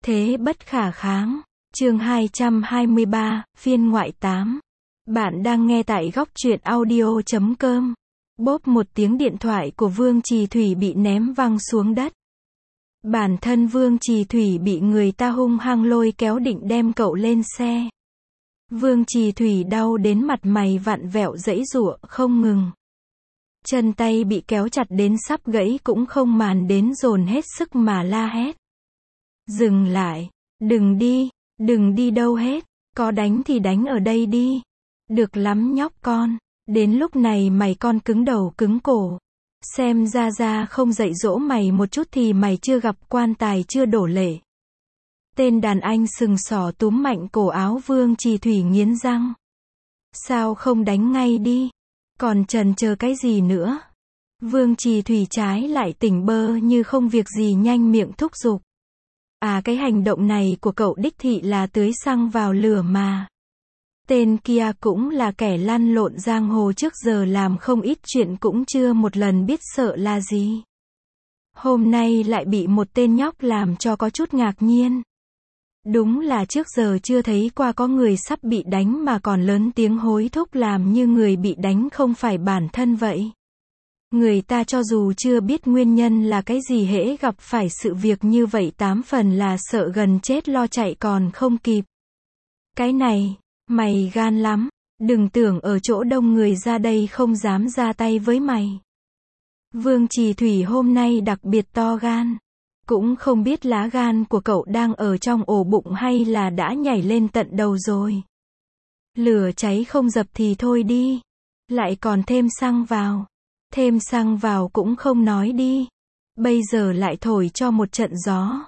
Thế bất khả kháng. Chương 223, phiên ngoại 8. Bạn đang nghe tại góc truyện audio.com. Bốp một tiếng, điện thoại của Vương Trì Thủy bị ném văng xuống đất. Bản thân Vương Trì Thủy bị người ta hung hăng lôi kéo định đem cậu lên xe. Vương Trì Thủy đau đến mặt mày vặn vẹo giãy giụa không ngừng. Chân tay bị kéo chặt đến sắp gãy cũng không màng đến, dồn hết sức mà la hét. Dừng lại, đừng đi đâu hết, có đánh thì đánh ở đây đi. Được lắm nhóc con, đến lúc này mày con cứng đầu cứng cổ. Xem ra không dạy dỗ mày một chút thì mày chưa gặp quan tài chưa đổ lệ. Tên đàn anh sừng sỏ túm mạnh cổ áo Vương Trì Thủy nghiến răng. Sao không đánh ngay đi? Còn chần chờ cái gì nữa? Vương Trì Thủy trái lại tỉnh bơ như không việc gì nhanh miệng thúc giục. À, cái hành động này của cậu đích thị là tưới xăng vào lửa mà. Tên kia cũng là kẻ lăn lộn giang hồ trước giờ, làm không ít chuyện cũng chưa một lần biết sợ là gì. Hôm nay lại bị một tên nhóc làm cho có chút ngạc nhiên. Đúng là trước giờ chưa thấy qua có người sắp bị đánh mà còn lớn tiếng hối thúc làm như người bị đánh không phải bản thân vậy. Người ta cho dù chưa biết nguyên nhân là cái gì, hễ gặp phải sự việc như vậy 8 phần là sợ gần chết lo chạy còn không kịp. Cái này, mày gan lắm, đừng tưởng ở chỗ đông người ra đây không dám ra tay với mày. Vương Trì Thủy hôm nay đặc biệt to gan. Cũng không biết lá gan của cậu đang ở trong ổ bụng hay là đã nhảy lên tận đầu rồi. Lửa cháy không dập thì thôi đi. Lại còn thêm xăng vào. Thêm xăng vào cũng không nói đi. Bây giờ lại thổi cho một trận gió.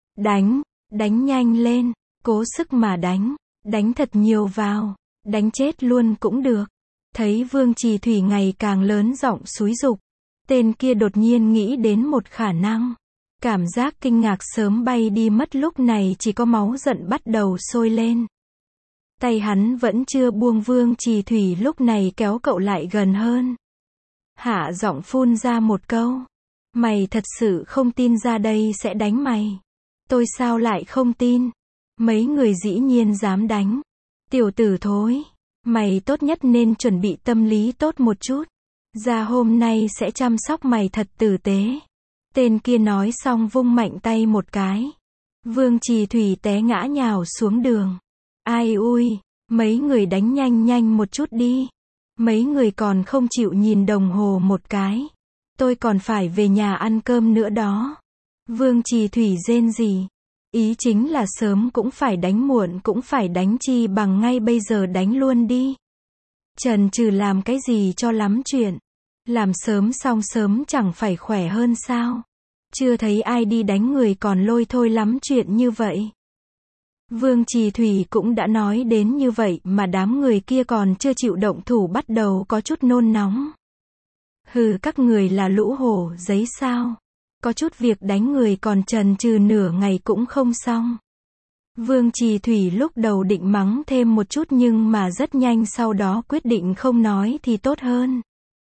Đánh nhanh lên, cố sức mà đánh thật nhiều vào, đánh chết luôn cũng được. Thấy Vương Trì Thủy ngày càng lớn giọng xúi giục, tên kia đột nhiên nghĩ đến một khả năng. Cảm giác kinh ngạc sớm bay đi mất, lúc này chỉ có máu giận bắt đầu sôi lên. Tay hắn vẫn chưa buông Vương Trì Thủy lúc này kéo cậu lại gần hơn. Hạ giọng phun ra một câu. Mày thật sự không tin ra đây sẽ đánh mày? Tôi sao lại không tin? Mấy người dĩ nhiên dám đánh. Tiểu tử thối. Mày tốt nhất nên chuẩn bị tâm lý tốt một chút. Ra hôm nay sẽ chăm sóc mày thật tử tế. Tên kia nói xong vung mạnh tay một cái. Vương Trì Thủy té ngã nhào xuống đường. Ai ui, mấy người đánh nhanh một chút đi. Mấy người còn không chịu nhìn đồng hồ một cái. Tôi còn phải về nhà ăn cơm nữa đó. Vương Trì Thủy rên rỉ. Ý chính là sớm cũng phải đánh, muộn cũng phải đánh, chi bằng ngay bây giờ đánh luôn đi. Chần chừ làm cái gì cho lắm chuyện. Làm sớm xong sớm chẳng phải khỏe hơn sao? Chưa thấy ai đi đánh người còn lôi thôi lắm chuyện như vậy. Vương Trì Thủy cũng đã nói đến như vậy mà đám người kia còn chưa chịu động thủ, bắt đầu có chút nôn nóng. Hừ, các người là lũ hổ giấy sao? Có chút việc đánh người còn chần chừ nửa ngày cũng không xong. Vương Trì Thủy lúc đầu định mắng thêm một chút nhưng mà rất nhanh sau đó quyết định không nói thì tốt hơn.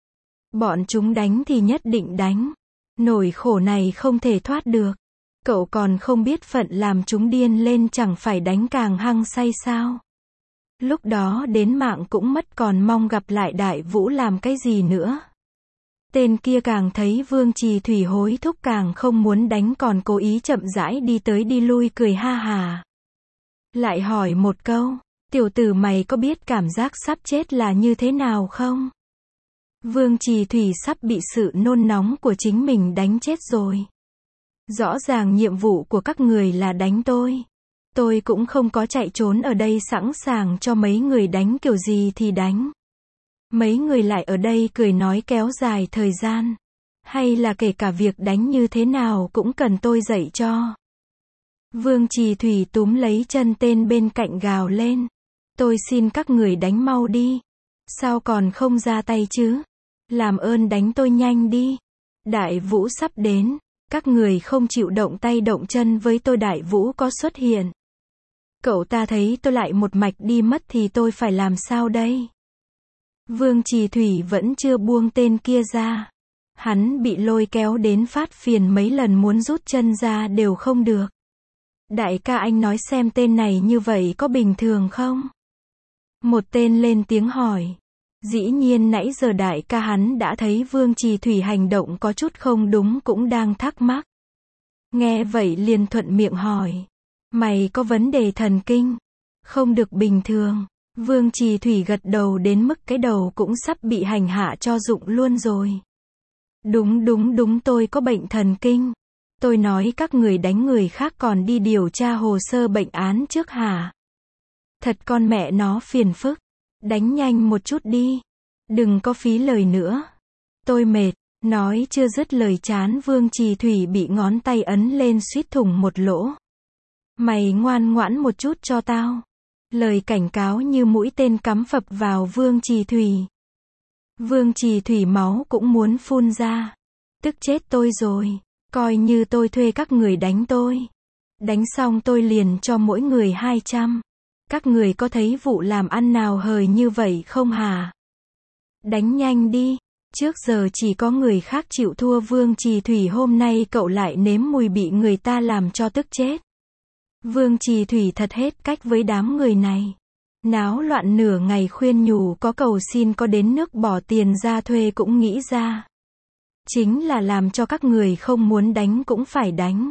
Bọn chúng đánh thì nhất định đánh. Nỗi khổ này không thể thoát được. Cậu còn không biết phận làm chúng điên lên chẳng phải đánh càng hăng say sao? Lúc đó đến mạng cũng mất, còn mong gặp lại Đại Vũ làm cái gì nữa? Tên kia càng thấy Vương Trì Thủy hối thúc càng không muốn đánh, còn cố ý chậm rãi đi tới đi lui cười ha hà. Lại hỏi một câu, tiểu tử mày có biết cảm giác sắp chết là như thế nào không? Vương Trì Thủy sắp bị sự nôn nóng của chính mình đánh chết rồi. Rõ ràng nhiệm vụ của các người là đánh tôi. Tôi cũng không có chạy trốn ở đây, sẵn sàng cho mấy người đánh kiểu gì thì đánh. Mấy người lại ở đây cười nói kéo dài thời gian. Hay là kể cả việc đánh như thế nào cũng cần tôi dạy cho. Vương Trì Thủy túm lấy chân tên bên cạnh gào lên. Tôi xin các người đánh mau đi. Sao còn không ra tay chứ? Làm ơn đánh tôi nhanh đi. Đại Vũ sắp đến. Các người không chịu động tay động chân với tôi, Đại Vũ có xuất hiện. Cậu ta thấy tôi lại một mạch đi mất thì tôi phải làm sao đây? Vương Trì Thủy vẫn chưa buông tên kia ra. Hắn bị lôi kéo đến phát phiền mấy lần, muốn rút chân ra đều không được. Đại ca anh nói xem tên này như vậy có bình thường không? Một tên lên tiếng hỏi. Dĩ nhiên nãy giờ đại ca hắn đã thấy Vương Trì Thủy hành động có chút không đúng cũng đang thắc mắc. Nghe vậy liền thuận miệng hỏi. Mày có vấn đề thần kinh? Không được bình thường. Vương Trì Thủy gật đầu đến mức cái đầu cũng sắp bị hành hạ cho rụng luôn rồi. Đúng tôi có bệnh thần kinh. Tôi nói các người đánh người khác còn đi điều tra hồ sơ bệnh án trước hả? Thật con mẹ nó phiền phức. Đánh nhanh một chút đi. Đừng có phí lời nữa. Tôi mệt. Nói chưa dứt lời chán Vương Trì Thủy bị ngón tay ấn lên suýt thủng một lỗ. Mày ngoan ngoãn một chút cho tao. Lời cảnh cáo như mũi tên cắm phập vào Vương Trì Thủy. Vương Trì Thủy máu cũng muốn phun ra. Tức chết tôi rồi. Coi như tôi thuê các người đánh tôi. Đánh xong tôi liền cho mỗi người 200. Các người có thấy vụ làm ăn nào hời như vậy không hả? Đánh nhanh đi. Trước giờ chỉ có người khác chịu thua Vương Trì Thủy, hôm nay cậu lại nếm mùi bị người ta làm cho tức chết. Vương Trì Thủy thật hết cách với đám người này. Náo loạn nửa ngày khuyên nhủ có cầu xin có đến nước bỏ tiền ra thuê cũng nghĩ ra. Chính là làm cho các người không muốn đánh cũng phải đánh.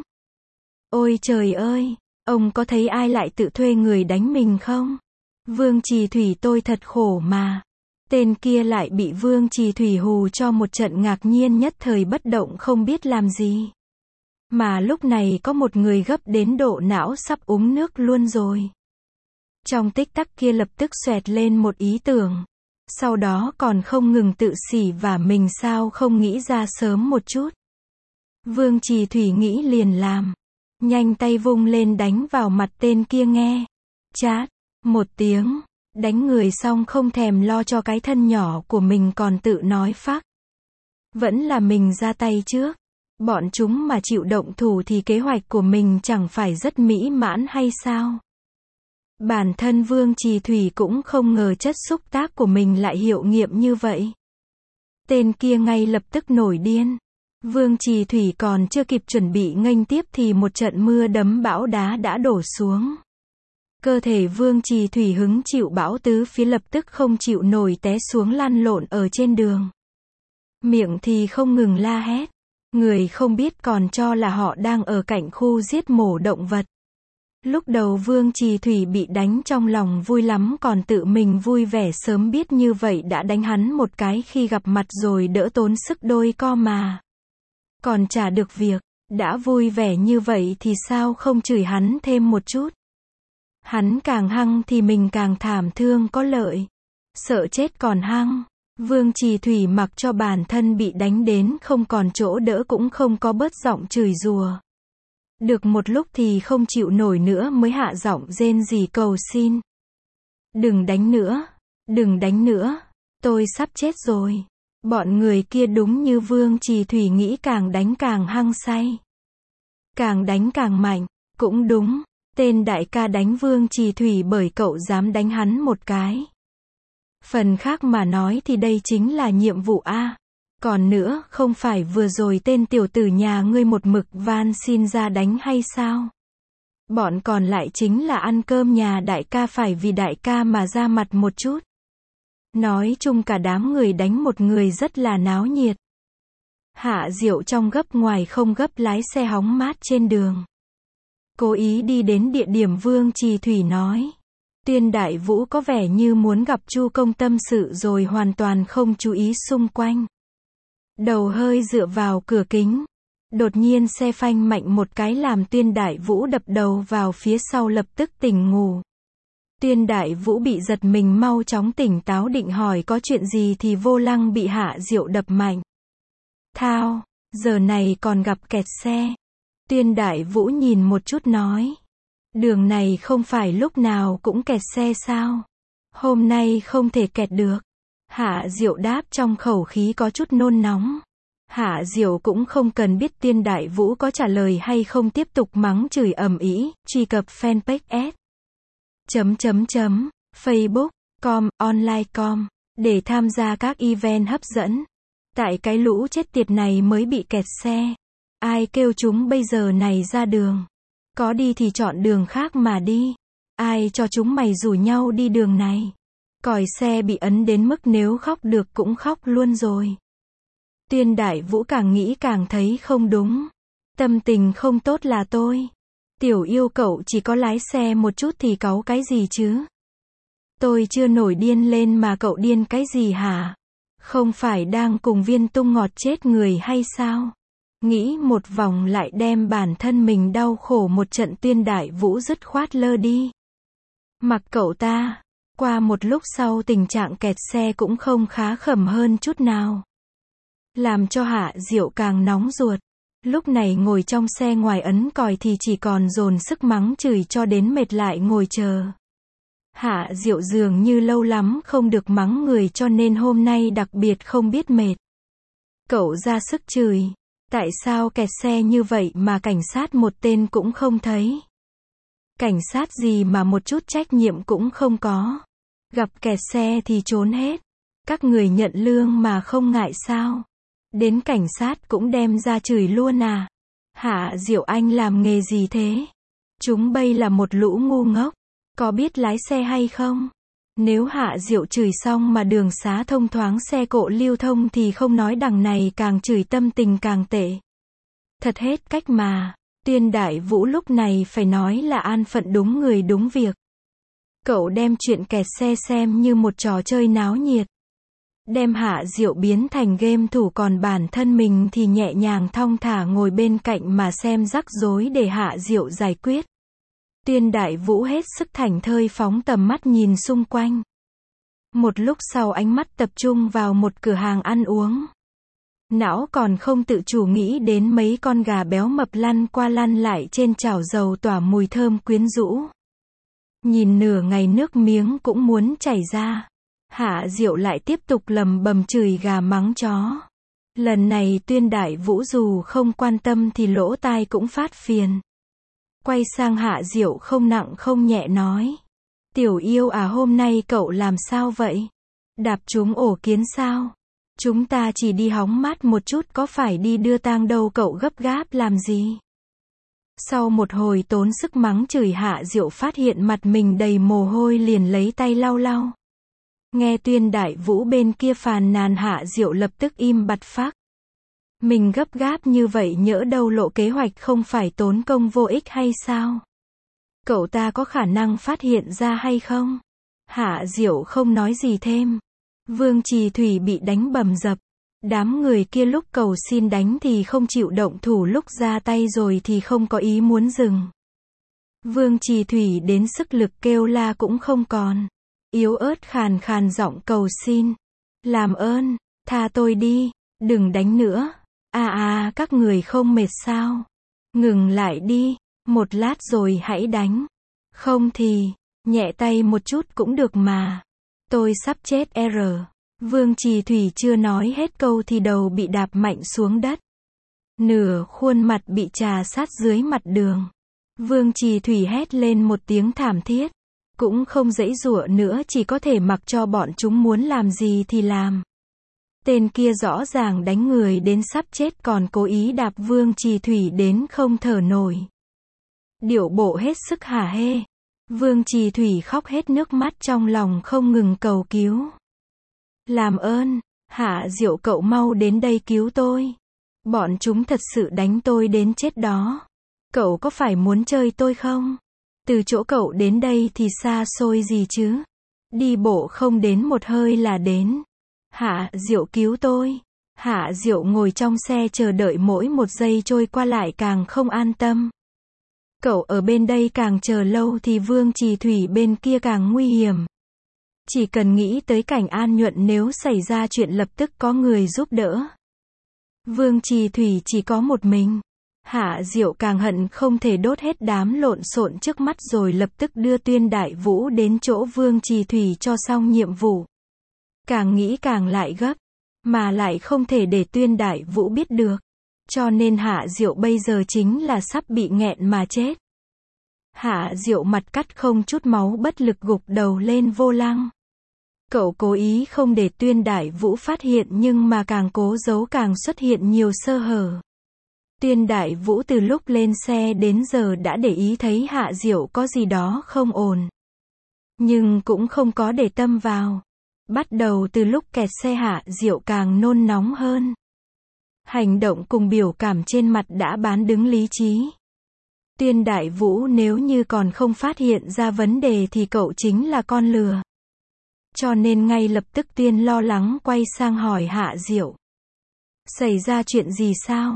Ôi trời ơi, ông có thấy ai lại tự thuê người đánh mình không? Vương Trì Thủy tôi thật khổ mà. Tên kia lại bị Vương Trì Thủy hù cho một trận ngạc nhiên nhất thời bất động không biết làm gì. Mà lúc này có một người gấp đến độ não sắp uống nước luôn rồi. Trong tích tắc kia lập tức xoẹt lên một ý tưởng. Sau đó còn không ngừng tự xỉ vả mình sao không nghĩ ra sớm một chút. Vương Trì Thủy nghĩ liền làm. Nhanh tay vung lên đánh vào mặt tên kia nghe. Chát, một tiếng. Đánh người xong không thèm lo cho cái thân nhỏ của mình còn tự nói phác. Vẫn là mình ra tay trước. Bọn chúng mà chịu động thủ thì kế hoạch của mình chẳng phải rất mỹ mãn hay sao? Bản thân Vương Trì Thủy cũng không ngờ chất xúc tác của mình lại hiệu nghiệm như vậy. Tên kia ngay lập tức nổi điên. Vương Trì Thủy còn chưa kịp chuẩn bị nghênh tiếp thì một trận mưa đấm bão đá đã đổ xuống. Cơ thể Vương Trì Thủy hứng chịu bão tứ phía lập tức không chịu nổi té xuống lăn lộn ở trên đường. Miệng thì không ngừng la hét. Người không biết còn cho là họ đang ở cạnh khu giết mổ động vật. Lúc đầu Vương Trì Thủy bị đánh trong lòng vui lắm còn tự mình vui vẻ sớm biết như vậy đã đánh hắn một cái khi gặp mặt rồi đỡ tốn sức đôi co mà. Còn trả được việc, đã vui vẻ như vậy thì sao không chửi hắn thêm một chút. Hắn càng hăng thì mình càng thảm thương có lợi. Sợ chết còn hăng. Vương Trì Thủy mặc cho bản thân bị đánh đến không còn chỗ đỡ cũng không có bớt giọng chửi rủa. Được một lúc thì không chịu nổi nữa mới hạ giọng rên rỉ cầu xin. Đừng đánh nữa. Đừng đánh nữa. Tôi sắp chết rồi. Bọn người kia đúng như Vương Trì Thủy nghĩ càng đánh càng hăng say. Càng đánh càng mạnh. Cũng đúng. Tên đại ca đánh Vương Trì Thủy bởi cậu dám đánh hắn một cái. Phần khác mà nói thì đây chính là nhiệm vụ A. Còn nữa, không phải vừa rồi tên tiểu tử nhà ngươi một mực van xin ra đánh hay sao? Bọn còn lại chính là ăn cơm nhà đại ca phải vì đại ca mà ra mặt một chút. Nói chung cả đám người đánh một người rất là náo nhiệt. Hạ Diệu trong gấp ngoài không gấp lái xe hóng mát trên đường. Cố ý đi đến địa điểm Vương Trì Thủy nói. Tuyên Đại Vũ có vẻ như muốn gặp Chu Công tâm sự rồi hoàn toàn không chú ý xung quanh. Đầu hơi dựa vào cửa kính. Đột nhiên xe phanh mạnh một cái làm Tuyên Đại Vũ đập đầu vào phía sau lập tức tỉnh ngủ. Tuyên Đại Vũ bị giật mình mau chóng tỉnh táo định hỏi có chuyện gì thì vô lăng bị Hạ Diệu đập mạnh. Thao, giờ này còn gặp kẹt xe. Tuyên Đại Vũ nhìn một chút nói. Đường này không phải lúc nào cũng kẹt xe sao? Hôm nay không thể kẹt được. Hạ Diệu đáp trong khẩu khí có chút nôn nóng. Hạ Diệu cũng không cần biết Tuyên Đại Vũ có trả lời hay không tiếp tục mắng chửi ầm ĩ, truy cập fanpage facebook.com/online.com để tham gia các event hấp dẫn. Tại cái lũ chết tiệt này mới bị kẹt xe. Ai kêu chúng bây giờ này ra đường. Có đi thì chọn đường khác mà đi. Ai cho chúng mày rủ nhau đi đường này. Còi xe bị ấn đến mức nếu khóc được cũng khóc luôn rồi. Tuyên Đại Vũ càng nghĩ càng thấy không đúng. Tâm tình không tốt là tôi. Tiểu Yêu cậu chỉ có lái xe một chút thì cáu cái gì chứ? Tôi chưa nổi điên lên mà cậu điên cái gì hả? Không phải đang cùng Viên Tung ngọt chết người hay sao? Nghĩ một vòng lại đem bản thân mình đau khổ một trận. Tuyên Đại Vũ dứt khoát lơ đi. Mặc cậu ta. Qua một lúc sau tình trạng kẹt xe cũng không khá khẩm hơn chút nào. Làm cho Hạ Diệu càng nóng ruột. Lúc này ngồi trong xe ngoài ấn còi thì chỉ còn dồn sức mắng chửi cho đến mệt lại ngồi chờ. Hạ Diệu dường như lâu lắm không được mắng người cho nên hôm nay đặc biệt không biết mệt. Cậu ra sức chửi. Tại sao kẹt xe như vậy mà cảnh sát một tên cũng không thấy? Cảnh sát gì mà một chút trách nhiệm cũng không có. Gặp kẹt xe thì trốn hết. Các người nhận lương mà không ngại sao? Đến cảnh sát cũng đem ra chửi luôn à? Hạ Diệu anh làm nghề gì thế? Chúng bây là một lũ ngu ngốc. Có biết lái xe hay không? Nếu Hạ Diệu chửi xong mà đường xá thông thoáng xe cộ lưu thông thì không nói đằng này càng chửi tâm tình càng tệ. Thật hết cách mà. Tuyên Đại Vũ lúc này phải nói là an phận đúng người đúng việc. Cậu đem chuyện kẹt xe xem như một trò chơi náo nhiệt. Đem Hạ Diệu biến thành game thủ còn bản thân mình thì nhẹ nhàng thong thả ngồi bên cạnh mà xem rắc rối để Hạ Diệu giải quyết. Tuyên Đại Vũ hết sức thảnh thơi phóng tầm mắt nhìn xung quanh. Một lúc sau ánh mắt tập trung vào một cửa hàng ăn uống. Não còn không tự chủ nghĩ đến mấy con gà béo mập lăn qua lăn lại trên chảo dầu tỏa mùi thơm quyến rũ. Nhìn nửa ngày nước miếng cũng muốn chảy ra. Hạ Diệu lại tiếp tục lầm bầm chửi gà mắng chó. Lần này Tuyên Đại Vũ dù không quan tâm thì lỗ tai cũng phát phiền. Quay sang Hạ Diệu không nặng không nhẹ nói. Tiểu Yêu à, hôm nay cậu làm sao vậy? Đạp trúng ổ kiến sao? Chúng ta chỉ đi hóng mát một chút có phải đi đưa tang đâu, cậu gấp gáp làm gì? Sau một hồi tốn sức mắng chửi, Hạ Diệu phát hiện mặt mình đầy mồ hôi liền lấy tay lau lau. Nghe Tuyên Đại Vũ bên kia phàn nàn, Hạ Diệu lập tức im bặt phác. Mình gấp gáp như vậy nhỡ đâu lộ kế hoạch không phải tốn công vô ích hay sao? Cậu ta có khả năng phát hiện ra hay không? Hạ Diệu không nói gì thêm. Vương Trì Thủy bị đánh bầm dập. Đám người kia lúc cầu xin đánh thì không chịu động thủ, lúc ra tay rồi thì không có ý muốn dừng. Vương Trì Thủy đến sức lực kêu la cũng không còn. Yếu ớt khàn khàn giọng cầu xin. Làm ơn, tha tôi đi, đừng đánh nữa. Các người không mệt sao? Ngừng lại đi, một lát rồi hãy đánh. Không thì, nhẹ tay một chút cũng được mà. Tôi sắp chết r. Vương Trì Thủy chưa nói hết câu thì đầu bị đạp mạnh xuống đất. Nửa khuôn mặt bị trà sát dưới mặt đường. Vương Trì Thủy hét lên một tiếng thảm thiết. Cũng không giãy giụa nữa, chỉ có thể mặc cho bọn chúng muốn làm gì thì làm. Tên kia rõ ràng đánh người đến sắp chết còn cố ý đạp Vương Trì Thủy đến không thở nổi. Điệu bộ hết sức hả hê. Vương Trì Thủy khóc hết nước mắt trong lòng không ngừng cầu cứu. Làm ơn, Hạ Diệu cậu mau đến đây cứu tôi. Bọn chúng thật sự đánh tôi đến chết đó. Cậu có phải muốn chơi tôi không? Từ chỗ cậu đến đây thì xa xôi gì chứ? Đi bộ không đến một hơi là đến. Hạ Diệu cứu tôi. Hạ Diệu ngồi trong xe chờ đợi, mỗi một giây trôi qua lại càng không an tâm. Cậu ở bên đây càng chờ lâu thì Vương Trì Thủy bên kia càng nguy hiểm. Chỉ cần nghĩ tới cảnh An Nhuận nếu xảy ra chuyện lập tức có người giúp đỡ. Vương Trì Thủy chỉ có một mình. Hạ Diệu càng hận không thể đốt hết đám lộn xộn trước mắt rồi lập tức đưa Tuyên Đại Vũ đến chỗ Vương Trì Thủy cho xong nhiệm vụ. Càng nghĩ càng lại gấp, mà lại không thể để Tuyên Đại Vũ biết được. Cho nên Hạ Diệu bây giờ chính là sắp bị nghẹn mà chết. Hạ Diệu mặt cắt không chút máu bất lực gục đầu lên vô lăng. Cậu cố ý không để Tuyên Đại Vũ phát hiện nhưng mà càng cố giấu càng xuất hiện nhiều sơ hở. Tuyên Đại Vũ từ lúc lên xe đến giờ đã để ý thấy Hạ Diệu có gì đó không ổn. Nhưng cũng không có để tâm vào. Bắt đầu từ lúc kẹt xe Hạ Diệu càng nôn nóng hơn. Hành động cùng biểu cảm trên mặt đã bán đứng lý trí. Tuyên Đại Vũ nếu như còn không phát hiện ra vấn đề thì cậu chính là con lừa. Cho nên ngay lập tức Tuyên lo lắng quay sang hỏi Hạ Diệu. Xảy ra chuyện gì sao?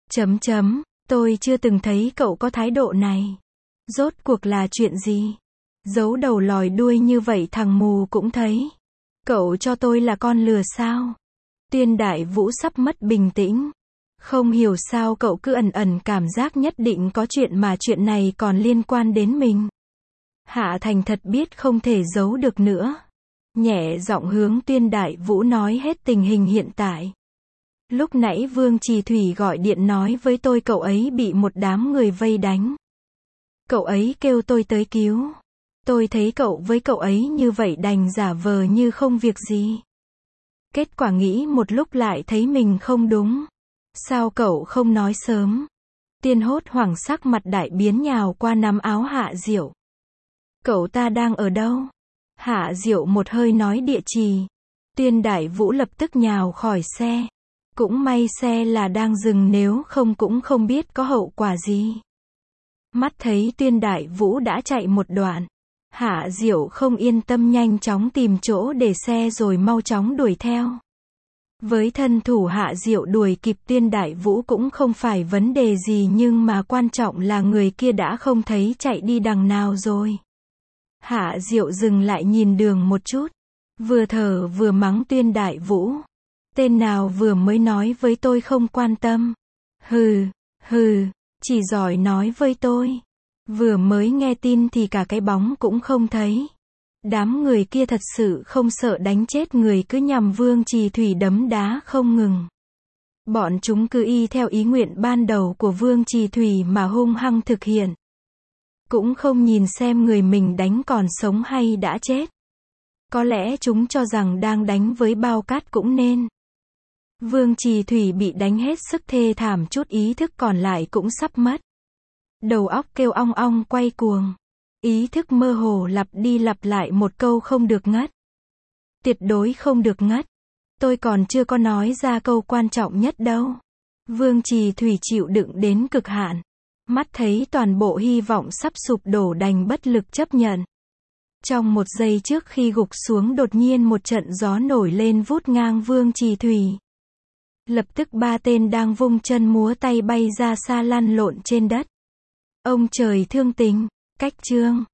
Tôi chưa từng thấy cậu có thái độ này. Rốt cuộc là chuyện gì? Giấu đầu lòi đuôi như vậy thằng mù cũng thấy. Cậu cho tôi là con lừa sao? Tuyên Đại Vũ sắp mất bình tĩnh. Không hiểu sao cậu cứ ẩn ẩn cảm giác nhất định có chuyện mà chuyện này còn liên quan đến mình. Hạ Thành thật biết không thể giấu được nữa. Nhẹ giọng hướng Tuyên Đại Vũ nói hết tình hình hiện tại. Lúc nãy Vương Trì Thủy gọi điện nói với tôi cậu ấy bị một đám người vây đánh. Cậu ấy kêu tôi tới cứu. Tôi thấy cậu với cậu ấy như vậy đành giả vờ như không việc gì. Kết quả nghĩ một lúc lại thấy mình không đúng. Sao cậu không nói sớm? Tuyên hốt hoảng sắc mặt đại biến nhào qua nắm áo Hạ Diệu. Cậu ta đang ở đâu? Hạ Diệu một hơi nói địa chỉ. Tuyên Đại Vũ lập tức nhào khỏi xe. Cũng may xe là đang dừng nếu không cũng không biết có hậu quả gì. Mắt thấy Tuyên Đại Vũ đã chạy một đoạn. Hạ Diệu không yên tâm nhanh chóng tìm chỗ để xe rồi mau chóng đuổi theo. Với thân thủ Hạ Diệu đuổi kịp Tuyên Đại Vũ cũng không phải vấn đề gì nhưng mà quan trọng là người kia đã không thấy chạy đi đằng nào rồi. Hạ Diệu dừng lại nhìn đường một chút. Vừa thở vừa mắng Tuyên Đại Vũ. Tên nào vừa mới nói với tôi không quan tâm. Hừ, chỉ giỏi nói với tôi. Vừa mới nghe tin thì cả cái bóng cũng không thấy. Đám người kia thật sự không sợ đánh chết người cứ nhằm Vương Trì Thủy đấm đá không ngừng. Bọn chúng cứ y theo ý nguyện ban đầu của Vương Trì Thủy mà hung hăng thực hiện. Cũng không nhìn xem người mình đánh còn sống hay đã chết. Có lẽ chúng cho rằng đang đánh với bao cát cũng nên. Vương Trì Thủy bị đánh hết sức thê thảm chút ý thức còn lại cũng sắp mất. Đầu óc kêu ong ong quay cuồng. Ý thức mơ hồ lặp đi lặp lại một câu không được ngất. Tuyệt đối không được ngất. Tôi còn chưa có nói ra câu quan trọng nhất đâu. Vương Trì Thủy chịu đựng đến cực hạn. Mắt thấy toàn bộ hy vọng sắp sụp đổ đành bất lực chấp nhận. Trong một giây trước khi gục xuống đột nhiên một trận gió nổi lên vút ngang Vương Trì Thủy. Lập tức ba tên đang vung chân múa tay bay ra xa lăn lộn trên đất. Ông trời thương tình, cách chương.